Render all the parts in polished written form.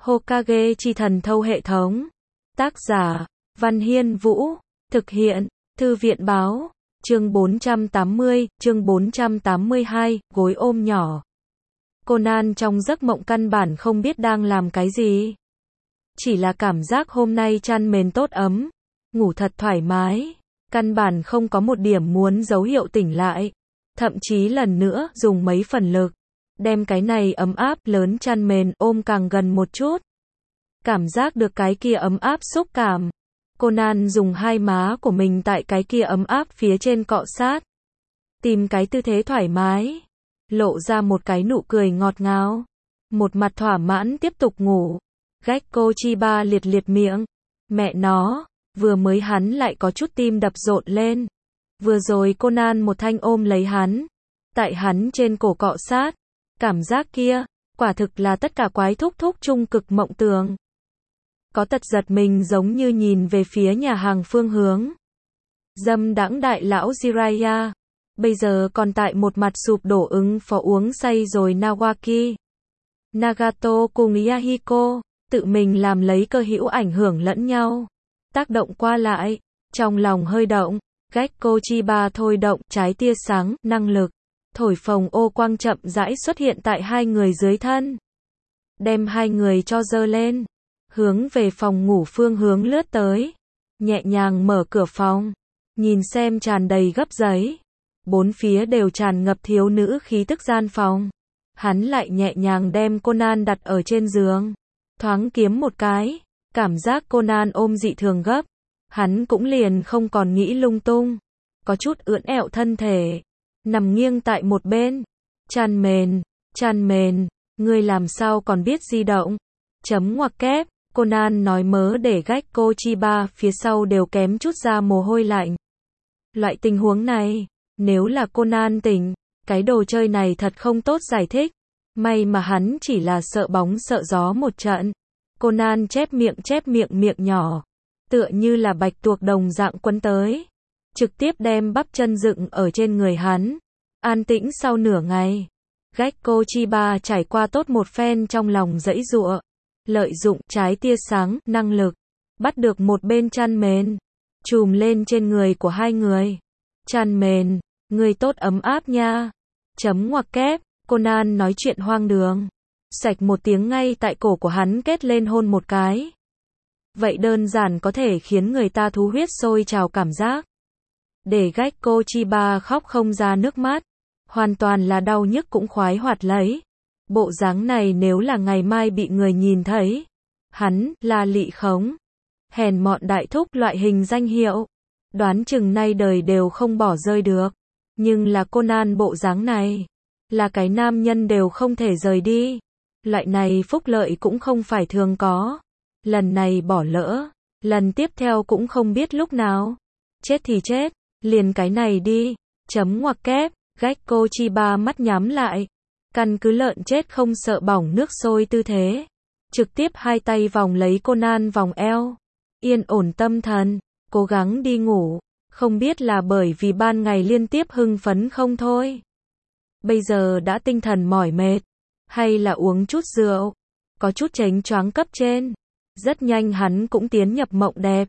Hokage chi thần thâu hệ thống. Tác giả, Văn Hiên Vũ. Thực hiện, Thư viện báo. Chương 480, chương 482, gối ôm nhỏ. Conan trong giấc mộng căn bản không biết đang làm cái gì. Chỉ là cảm giác hôm nay chăn mền tốt ấm, ngủ thật thoải mái, căn bản không có một điểm muốn dấu hiệu tỉnh lại. Thậm chí lần nữa dùng mấy phần lực, đem cái này ấm áp lớn chăn mền ôm càng gần một chút. Cảm giác được cái kia ấm áp xúc cảm. Conan dùng hai má của mình tại cái kia ấm áp phía trên cọ sát. Tìm cái tư thế thoải mái. Lộ ra một cái nụ cười ngọt ngào. Một mặt thỏa mãn tiếp tục ngủ. Gekko Chiba liệt liệt miệng. Mẹ nó, vừa mới hắn lại có chút tim đập rộn lên. Vừa rồi Conan một thanh ôm lấy hắn. Tại hắn trên cổ cọ sát. Cảm giác kia, quả thực là tất cả quái thúc thúc trung cực mộng tưởng. Có tật giật mình giống như nhìn về phía nhà hàng phương hướng. Dâm đãng đại lão Jiraiya. Bây giờ còn tại một mặt sụp đổ ứng phó uống say rồi Nawaki. Nagato cùng Yahiko, tự mình làm lấy cơ hữu ảnh hưởng lẫn nhau. Tác động qua lại, trong lòng hơi động, Gekko Chiba thôi động trái tia sáng, năng lực. Thổi phồng ô quang chậm rãi xuất hiện tại hai người dưới thân. Đem hai người cho dơ lên. Hướng về phòng ngủ phương hướng lướt tới. Nhẹ nhàng mở cửa phòng. Nhìn xem tràn đầy gấp giấy. Bốn phía đều tràn ngập thiếu nữ khí tức gian phòng. Hắn lại nhẹ nhàng đem Conan đặt ở trên giường. Thoáng kiếm một cái. Cảm giác Conan ôm dị thường gấp. Hắn cũng liền không còn nghĩ lung tung. Có chút ưỡn ẹo thân thể. Nằm nghiêng tại một bên. Chăn mền, ngươi làm sao còn biết di động. Chấm ngoặc kép. Conan nói mớ để Gekko Chiba phía sau đều kém chút ra mồ hôi lạnh. Loại tình huống này, nếu là Conan tỉnh, cái đồ chơi này thật không tốt giải thích. May mà hắn chỉ là sợ bóng sợ gió một trận. Conan chép miệng nhỏ, tựa như là bạch tuộc đồng dạng quấn tới. Trực tiếp đem bắp chân dựng ở trên người hắn. An tĩnh sau nửa ngày. Gekko Chiba trải qua tốt một phen trong lòng giãy giụa. Lợi dụng trái tia sáng, năng lực. Bắt được một bên chăn mền. Chùm lên trên người của hai người. Chăn mền, người tốt ấm áp nha. Chấm ngoặc kép, Conan nói chuyện hoang đường. Sạch một tiếng ngay tại cổ của hắn kết lên hôn một cái. Vậy đơn giản có thể khiến người ta thú huyết sôi trào cảm giác. Để Gekko Chiba khóc không ra nước mắt. Hoàn toàn là đau nhức cũng khoái hoạt lấy. Bộ dáng này nếu là ngày mai bị người nhìn thấy. Hắn là lị khống. Hèn mọn đại thúc loại hình danh hiệu. Đoán chừng nay đời đều không bỏ rơi được. Nhưng là Conan bộ dáng này. Là cái nam nhân đều không thể rời đi. Loại này phúc lợi cũng không phải thường có. Lần này bỏ lỡ. Lần tiếp theo cũng không biết lúc nào. Chết thì chết. Liền cái này đi. Chấm ngoặc kép. Gekko Chiba mắt nhắm lại. Căn cứ lợn chết không sợ bỏng nước sôi tư thế. Trực tiếp hai tay vòng lấy Conan vòng eo. Yên ổn tâm thần. Cố gắng đi ngủ. Không biết là bởi vì ban ngày liên tiếp hưng phấn không thôi. Bây giờ đã tinh thần mỏi mệt. Hay là uống chút rượu. Có chút chánh choáng cấp trên. Rất nhanh hắn cũng tiến nhập mộng đẹp.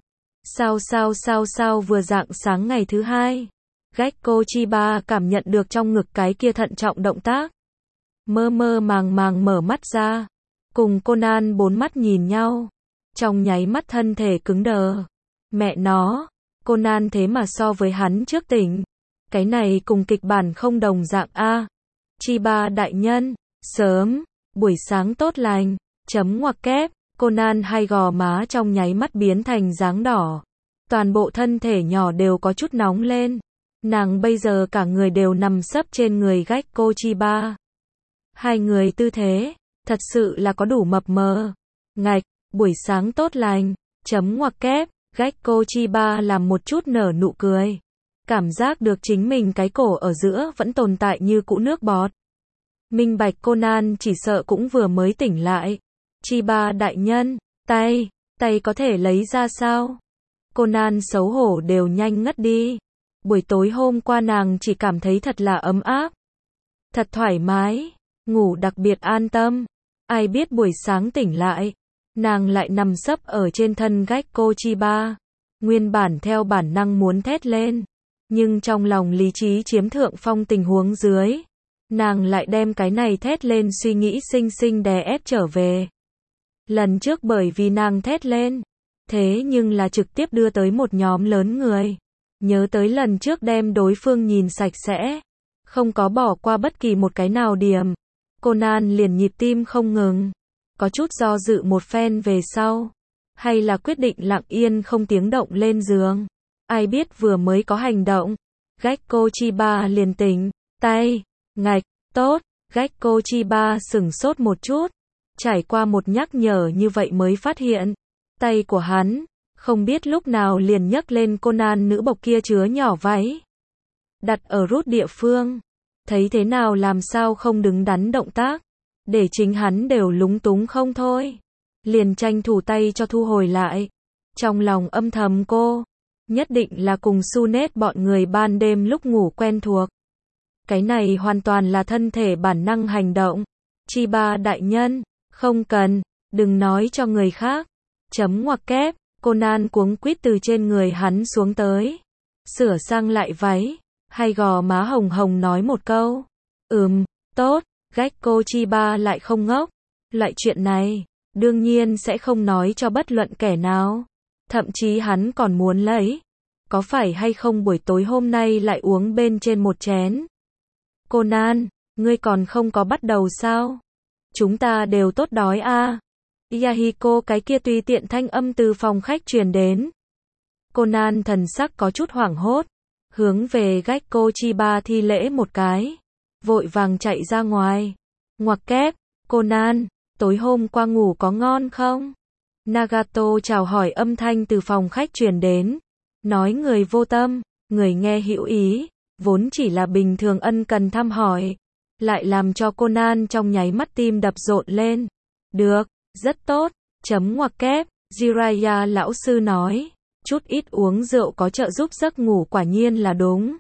Sao vừa rạng sáng ngày thứ hai. Gekko Chiba cảm nhận được trong ngực cái kia thận trọng động tác. Mơ màng mở mắt ra. Cùng Conan bốn mắt nhìn nhau. Trong nháy mắt thân thể cứng đờ. Mẹ nó, Conan thế mà so với hắn trước tỉnh. Cái này cùng kịch bản không đồng dạng a. Chiba đại nhân, sớm, buổi sáng tốt lành, chấm ngoặc kép, Conan hai gò má trong nháy mắt biến thành dáng đỏ. Toàn bộ thân thể nhỏ đều có chút nóng lên. Nàng bây giờ cả người đều nằm sấp trên người Gekko Chiba. Hai người tư thế, thật sự là có đủ mập mờ. Ngạch, buổi sáng tốt lành, chấm ngoặc kép, Gekko Chiba làm một chút nở nụ cười. Cảm giác được chính mình cái cổ ở giữa vẫn tồn tại như cũ nước bọt. Minh bạch Conan chỉ sợ cũng vừa mới tỉnh lại. Chiba đại nhân, tay có thể lấy ra sao? Conan xấu hổ đều nhanh ngất đi. Buổi tối hôm qua nàng chỉ cảm thấy thật là ấm áp. Thật thoải mái. Ngủ đặc biệt an tâm. Ai biết buổi sáng tỉnh lại, nàng lại nằm sấp ở trên thân Gekko Chiba. Nguyên bản theo bản năng muốn thét lên, nhưng trong lòng lý trí chiếm thượng phong tình huống dưới, nàng lại đem cái này thét lên suy nghĩ xinh xinh đè ép trở về. Lần trước bởi vì nàng thét lên, thế nhưng là trực tiếp đưa tới một nhóm lớn người. Nhớ tới lần trước đem đối phương nhìn sạch sẽ, không có bỏ qua bất kỳ một cái nào điểm. Conan liền nhịp tim không ngừng, có chút do dự một phen về sau, hay là quyết định lặng yên không tiếng động lên giường. Ai biết vừa mới có hành động, Gekko Chiba liền tỉnh, tay, ngạch, tốt, Gekko Chiba sửng sốt một chút, trải qua một nhắc nhở như vậy mới phát hiện, tay của hắn, không biết lúc nào liền nhấc lên Conan nữ bộc kia chứa nhỏ váy. Đặt ở rút địa phương, thấy thế nào làm sao không đứng đắn động tác, để chính hắn đều lúng túng không thôi. Liền tranh thủ tay cho thu hồi lại. Trong lòng âm thầm cô, nhất định là cùng Sunet bọn người ban đêm lúc ngủ quen thuộc. Cái này hoàn toàn là thân thể bản năng hành động. Chiba đại nhân, không cần, đừng nói cho người khác. Chấm ngoặc kép, Conan cuống quýt từ trên người hắn xuống tới. Sửa sang lại váy, hay gò má hồng hồng nói một câu. Tốt, Gekko Chiba lại không ngốc. Loại chuyện này, đương nhiên sẽ không nói cho bất luận kẻ nào. Thậm chí hắn còn muốn lấy. Có phải hay không buổi tối hôm nay lại uống bên trên một chén? Conan, ngươi còn không có bắt đầu sao? Chúng ta đều tốt đói a. Yahiko cái kia tùy tiện thanh âm từ phòng khách truyền đến. Conan thần sắc có chút hoảng hốt, hướng về Gekko Chiba thi lễ một cái, vội vàng chạy ra ngoài. Ngoặc kép, Conan, tối hôm qua ngủ có ngon không? Nagato chào hỏi âm thanh từ phòng khách truyền đến, nói người vô tâm, người nghe hữu ý, vốn chỉ là bình thường ân cần thăm hỏi, lại làm cho Conan trong nháy mắt tim đập rộn lên. Được, rất tốt, chấm ngoặc kép, Jiraiya lão sư nói, chút ít uống rượu có trợ giúp giấc ngủ quả nhiên là đúng.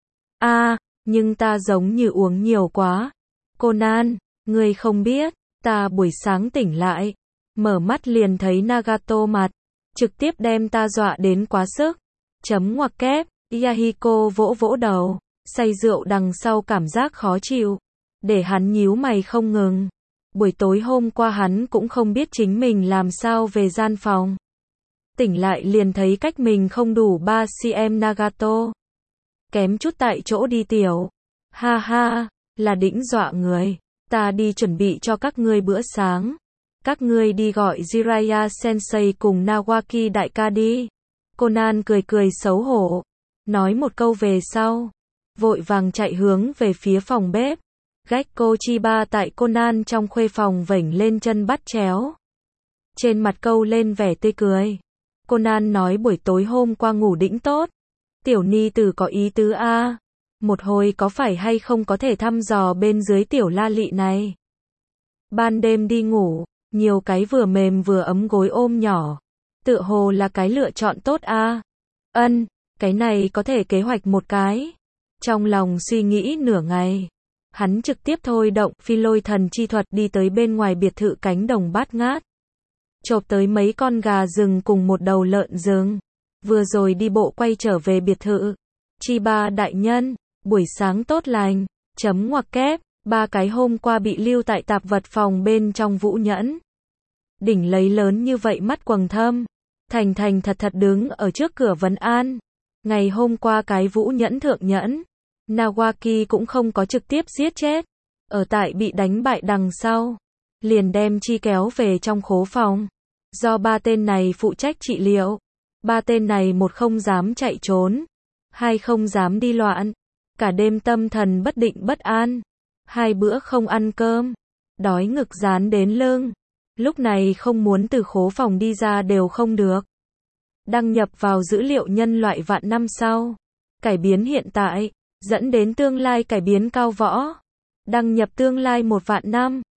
Nhưng ta giống như uống nhiều quá. Conan, ngươi không biết, ta buổi sáng tỉnh lại, mở mắt liền thấy Nagato mặt, trực tiếp đem ta dọa đến quá sức. Chấm ngoặc kép, Yahiko vỗ vỗ đầu, say rượu đằng sau cảm giác khó chịu, để hắn nhíu mày không ngừng. Buổi tối hôm qua hắn cũng không biết chính mình làm sao về gian phòng. Tỉnh lại liền thấy cách mình không đủ 3cm Nagato. Kém chút tại chỗ đi tiểu. Ha ha, là đĩnh dọa người. Ta đi chuẩn bị cho các ngươi bữa sáng. Các ngươi đi gọi Jiraiya Sensei cùng Nawaki đại ca đi. Conan cười cười xấu hổ. Nói một câu về sau. Vội vàng chạy hướng về phía phòng bếp. Gekko Chiba tại Conan trong khuê phòng vểnh lên chân bắt chéo. Trên mặt câu lên vẻ tươi cười. Conan nói buổi tối hôm qua ngủ đĩnh tốt. Tiểu ni tử có ý tứ a. Một hồi có phải hay không có thể thăm dò bên dưới tiểu la lị này. Ban đêm đi ngủ, nhiều cái vừa mềm vừa ấm gối ôm nhỏ. Tựa hồ là cái lựa chọn tốt a. Cái này có thể kế hoạch một cái. Trong lòng suy nghĩ nửa ngày. Hắn trực tiếp thôi động phi lôi thần chi thuật đi tới bên ngoài biệt thự cánh đồng bát ngát. Chộp tới mấy con gà rừng cùng một đầu lợn rừng. Vừa rồi đi bộ quay trở về biệt thự. Chiba đại nhân, buổi sáng tốt lành, chấm ngoặc kép, 3 cái hôm qua bị lưu tại tạp vật phòng bên trong Vũ Nhẫn. Đỉnh lấy lớn như vậy mắt quầng thâm, thành thành thật thật đứng ở trước cửa vấn an. Ngày hôm qua cái Vũ Nhẫn thượng nhẫn, Nawaki cũng không có trực tiếp giết chết. Ở tại bị đánh bại đằng sau, liền đem chi kéo về trong khố phòng. Do 3 tên này phụ trách trị liệu. 3 tên này một không dám chạy trốn, 2 không dám đi loạn, cả đêm tâm thần bất định bất an, 2 bữa không ăn cơm, đói ngực dán đến lưng, lúc này không muốn từ khố phòng đi ra đều không được. Đăng nhập vào dữ liệu nhân loại vạn năm sau, cải biến hiện tại, dẫn đến tương lai cải biến cao võ. Đăng nhập tương lai 1 vạn năm.